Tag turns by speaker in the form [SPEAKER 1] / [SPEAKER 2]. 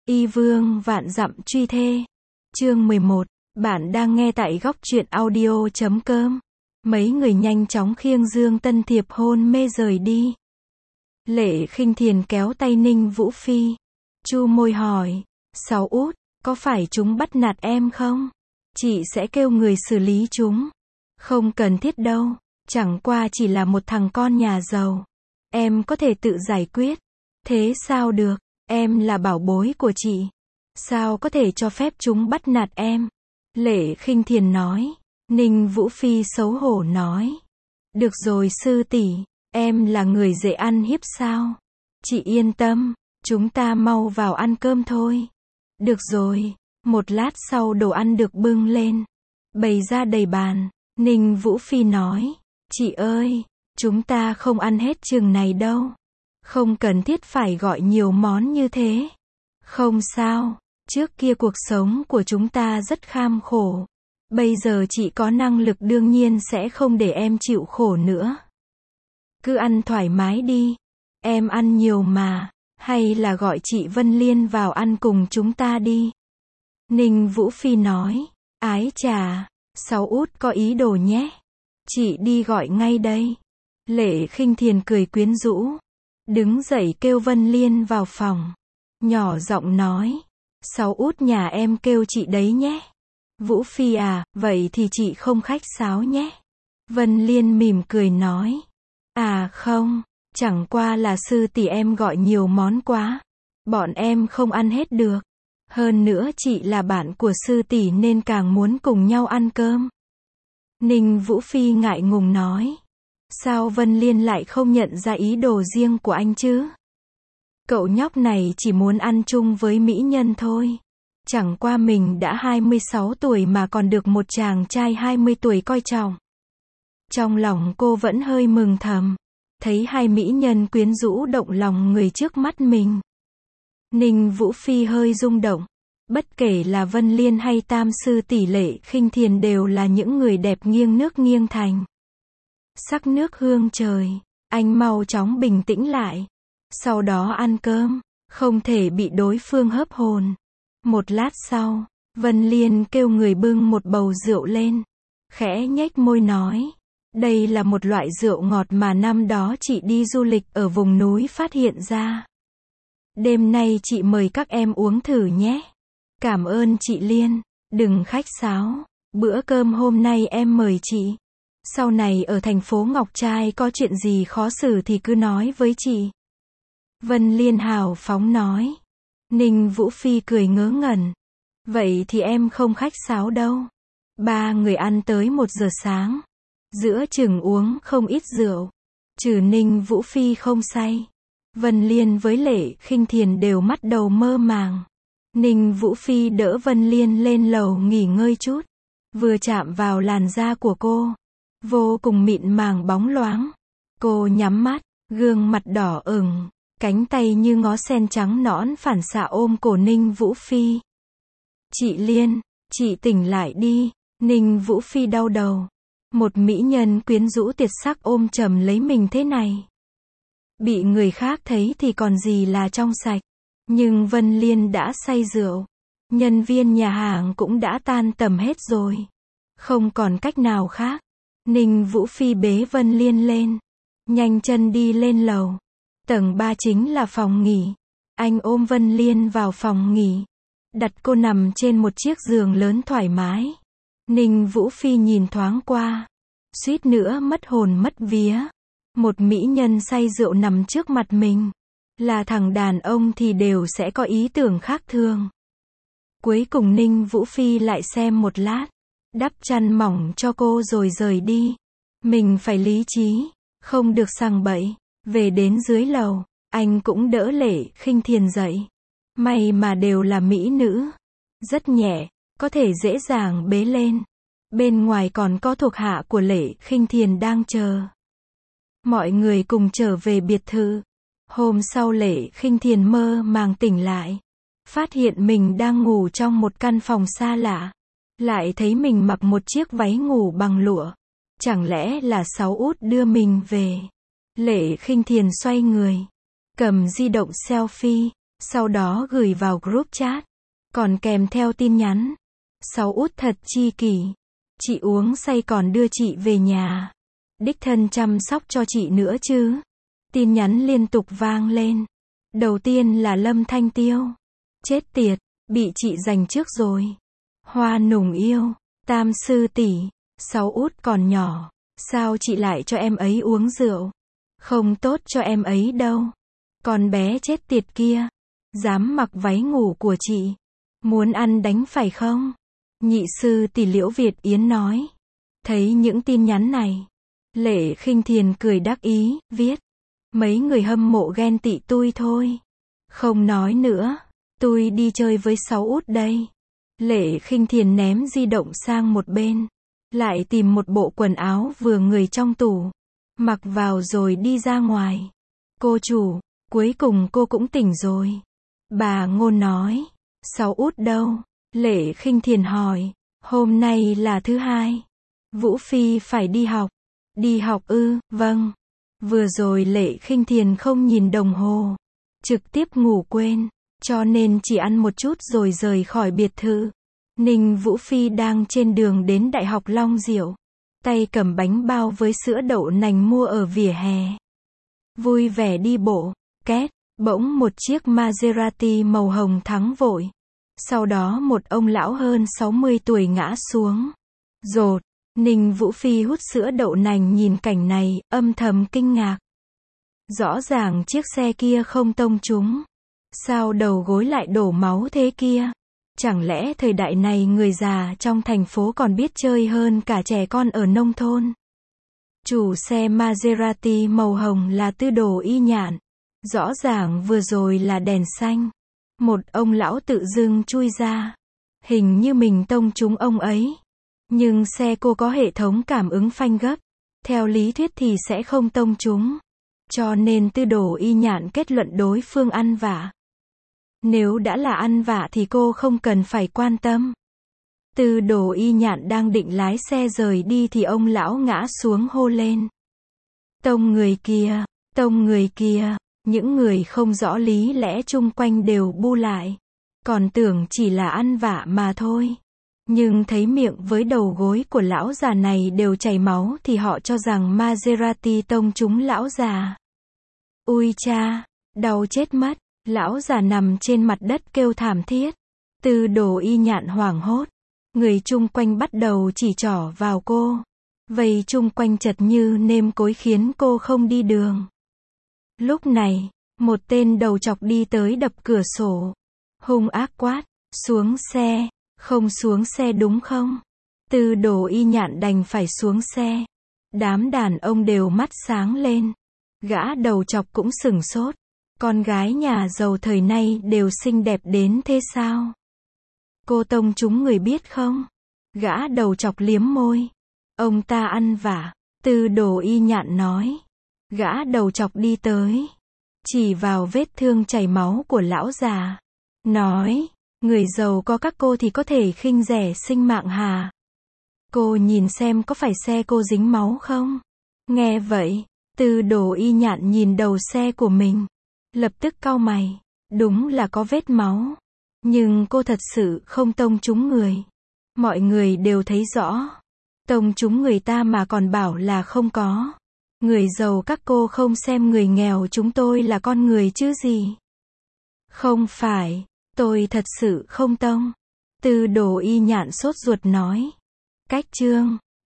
[SPEAKER 1] Y vương vạn dặm truy thê. Chương 11. Bạn đang nghe tại góc truyện audio.com. Mấy người nhanh chóng khiêng Dương Tân Thiệp hôn mê rời đi. Lệ Khinh Thiền kéo tay Ninh Vũ Phi. Chu môi hỏi, Sáu út, có phải chúng bắt nạt em không? Chị sẽ kêu người xử lý chúng. Không cần thiết đâu, chẳng qua chỉ là một thằng con nhà giàu. Em có thể tự giải quyết. Thế sao được, em là bảo bối của chị. Sao có thể cho phép chúng bắt nạt em? Lệ Khinh Thiền nói. Ninh Vũ Phi xấu hổ nói. Được rồi sư tỷ, em là người dễ ăn hiếp sao? Chị yên tâm, chúng ta mau vào ăn cơm thôi. Được rồi, một lát sau đồ ăn được bưng lên, bày ra đầy bàn. Ninh Vũ Phi nói, chị ơi, chúng ta không ăn hết chừng này đâu. Không cần thiết phải gọi nhiều món như thế. Không sao, trước kia cuộc sống của chúng ta rất kham khổ. Bây giờ chị có năng lực đương nhiên sẽ không để em chịu khổ nữa. Cứ ăn thoải mái đi. Em ăn nhiều mà, hay là gọi chị Vân Liên vào ăn cùng chúng ta đi. Ninh Vũ Phi nói, ái chà, Sáu út có ý đồ nhé. Chị đi gọi ngay đây. Lệ Khinh Thiền cười quyến rũ. Đứng dậy kêu Vân Liên vào phòng. Nhỏ giọng nói, Sáu út nhà em kêu chị đấy nhé. Vũ Phi à, vậy thì chị không khách sáo nhé. Vân Liên mỉm cười nói. À không, chẳng qua là sư tỷ em gọi nhiều món quá. Bọn em không ăn hết được. Hơn nữa chị là bạn của sư tỷ nên càng muốn cùng nhau ăn cơm. Ninh Vũ Phi ngại ngùng nói. Sao Vân Liên lại không nhận ra ý đồ riêng của anh chứ? Cậu nhóc này chỉ muốn ăn chung với mỹ nhân thôi. Chẳng qua mình đã 26 tuổi mà còn được một chàng trai 20 tuổi coi trọng. Trong lòng cô vẫn hơi mừng thầm. Thấy hai mỹ nhân quyến rũ động lòng người trước mắt mình. Ninh Vũ Phi hơi rung động. Bất kể là Vân Liên hay Tam sư tỷ Lệ Khinh Thiền đều là những người đẹp nghiêng nước nghiêng thành. Sắc nước hương trời, anh mau chóng bình tĩnh lại. Sau đó ăn cơm, không thể bị đối phương hớp hồn. Một lát sau, Vân Liên kêu người bưng một bầu rượu lên. Khẽ nhếch môi nói. Đây là một loại rượu ngọt mà năm đó chị đi du lịch ở vùng núi phát hiện ra. Đêm nay chị mời các em uống thử nhé. Cảm ơn chị Liên, đừng khách sáo. Bữa cơm hôm nay em mời chị. Sau này ở thành phố Ngọc Trai có chuyện gì khó xử thì cứ nói với chị. Vân Liên hào phóng nói. Ninh Vũ Phi cười ngớ ngẩn. Vậy thì em không khách sáo đâu. Ba người ăn tới 1 giờ sáng. Giữa chừng uống không ít rượu. Trừ Ninh Vũ Phi không say. Vân Liên với Lệ Khinh Thiền đều mắt đầu mơ màng. Ninh Vũ Phi đỡ Vân Liên lên lầu nghỉ ngơi chút. Vừa chạm vào làn da của cô. Vô cùng mịn màng bóng loáng. Cô nhắm mắt, gương mặt đỏ ửng. Cánh tay như ngó sen trắng nõn phản xạ ôm cổ Ninh Vũ Phi. Chị Liên, chị tỉnh lại đi. Ninh Vũ Phi đau đầu. Một mỹ nhân quyến rũ tuyệt sắc ôm chầm lấy mình thế này. Bị người khác thấy thì còn gì là trong sạch. Nhưng Vân Liên đã say rượu. Nhân viên nhà hàng cũng đã tan tầm hết rồi. Không còn cách nào khác. Ninh Vũ Phi bế Vân Liên lên. Nhanh chân đi lên lầu. Tầng 3 chính là phòng nghỉ. Anh ôm Vân Liên vào phòng nghỉ. Đặt cô nằm trên một chiếc giường lớn thoải mái. Ninh Vũ Phi nhìn thoáng qua. Suýt nữa mất hồn mất vía. Một mỹ nhân say rượu nằm trước mặt mình. Là thằng đàn ông thì đều sẽ có ý tưởng khác thường. Cuối cùng Ninh Vũ Phi lại xem một lát. Đắp chăn mỏng cho cô rồi rời đi. Mình phải lý trí. Không được sằng bậy. Về đến dưới lầu. Anh cũng đỡ Lệ Khinh Thiền dậy. May mà đều là mỹ nữ. Rất nhẹ. Có thể dễ dàng bế lên. Bên ngoài còn có thuộc hạ của Lệ Khinh Thiền đang chờ. Mọi người cùng trở về biệt thự. Hôm sau Lệ Khinh Thiền mơ màng tỉnh lại. Phát hiện mình đang ngủ trong một căn phòng xa lạ. Lại thấy mình mặc một chiếc váy ngủ bằng lụa. Chẳng lẽ là Sáu út đưa mình về? Lệ Khinh Thiền xoay người. Cầm di động selfie. Sau đó gửi vào group chat, còn kèm theo tin nhắn. Sáu út thật chi kỷ. Chị uống say còn đưa chị về nhà. Đích thân chăm sóc cho chị nữa chứ. Tin nhắn liên tục vang lên. Đầu tiên là Lâm Thanh Tiêu. Chết tiệt, bị chị giành trước rồi. Hoa nùng yêu, Tam sư tỷ, Sáu út còn nhỏ, sao chị lại cho em ấy uống rượu? Không tốt cho em ấy đâu. Con bé chết tiệt kia, dám mặc váy ngủ của chị. Muốn ăn đánh phải không? Nhị sư tỷ Liễu Việt Yến nói. Thấy những tin nhắn này, Lệ Khinh Thiền cười đắc ý, viết. Mấy người hâm mộ ghen tị tui thôi. Không nói nữa, tôi đi chơi với Sáu út đây. Lệ Khinh Thiền ném di động sang một bên. Lại tìm một bộ quần áo vừa người trong tủ. Mặc vào rồi đi ra ngoài. Cô chủ, cuối cùng cô cũng tỉnh rồi. Bà Ngôn nói. Sáu út đâu? Lệ Khinh Thiền hỏi. Hôm nay là thứ hai. Vũ Phi phải đi học. Đi học ư? Vâng. Vừa rồi Lệ Khinh Thiền không nhìn đồng hồ. Trực tiếp ngủ quên. Cho nên chỉ ăn một chút rồi rời khỏi biệt thự. Ninh Vũ Phi đang trên đường đến Đại học Long Diệu. Tay cầm bánh bao với sữa đậu nành mua ở vỉa hè. Vui vẻ đi bộ. Két. Bỗng một chiếc Maserati màu hồng thắng vội. Sau đó một ông lão hơn 60 tuổi ngã xuống. Rột. Ninh Vũ Phi hút sữa đậu nành nhìn cảnh này, âm thầm kinh ngạc. Rõ ràng chiếc xe kia không tông trúng. Sao đầu gối lại đổ máu thế kia? Chẳng lẽ thời đại này người già trong thành phố còn biết chơi hơn cả trẻ con ở nông thôn? Chủ xe Maserati màu hồng là Tư Đồ Y Nhạn. Rõ ràng vừa rồi là đèn xanh. Một ông lão tự dưng chui ra. Hình như mình tông trúng ông ấy. Nhưng xe cô có hệ thống cảm ứng phanh gấp. Theo lý thuyết thì sẽ không tông trúng. Cho nên Tư Đồ Y Nhạn kết luận đối phương ăn vạ. Nếu đã là ăn vạ thì cô không cần phải quan tâm. Tư Đồ Y Nhạn đang định lái xe rời đi thì ông lão ngã xuống hô lên. Tông người kia, tông người kia. Những người không rõ lý lẽ chung quanh đều bu lại. Còn tưởng chỉ là ăn vạ mà thôi. Nhưng thấy miệng với đầu gối của lão già này đều chảy máu thì họ cho rằng Maserati tông trúng lão già. Ui cha, đau chết mất. Lão già nằm trên mặt đất kêu thảm thiết. Tư Đồ Y Nhạn hoảng hốt. Người chung quanh bắt đầu chỉ trỏ vào cô. Vây chung quanh chật như nêm cối khiến cô không đi đường. Lúc này, một tên đầu chọc đi tới đập cửa sổ. Hung ác quát. Xuống xe. Không xuống xe đúng không? Tư Đồ Y Nhạn đành phải xuống xe. Đám đàn ông đều mắt sáng lên. Gã đầu chọc cũng sửng sốt. Con gái nhà giàu thời nay đều xinh đẹp đến thế sao? Cô tông chúng người biết không? Gã đầu chọc liếm môi. Ông ta ăn vạ. Tư Đồ Y Nhạn nói. Gã đầu chọc đi tới. Chỉ vào vết thương chảy máu của lão già. Nói. Người giàu có các cô thì có thể khinh rẻ sinh mạng hà? Cô nhìn xem có phải xe cô dính máu không? Nghe vậy, Tư Đồ Y Nhạn nhìn đầu xe của mình. Lập tức cau mày. Đúng là có vết máu. Nhưng cô thật sự không tông trúng người. Mọi người đều thấy rõ. Tông trúng người ta mà còn bảo là không có. Người giàu các cô không xem người nghèo chúng tôi là con người chứ gì. Không phải. Tôi thật sự không tông. Tư Đồ Y Nhạn sốt ruột nói. Cách chương.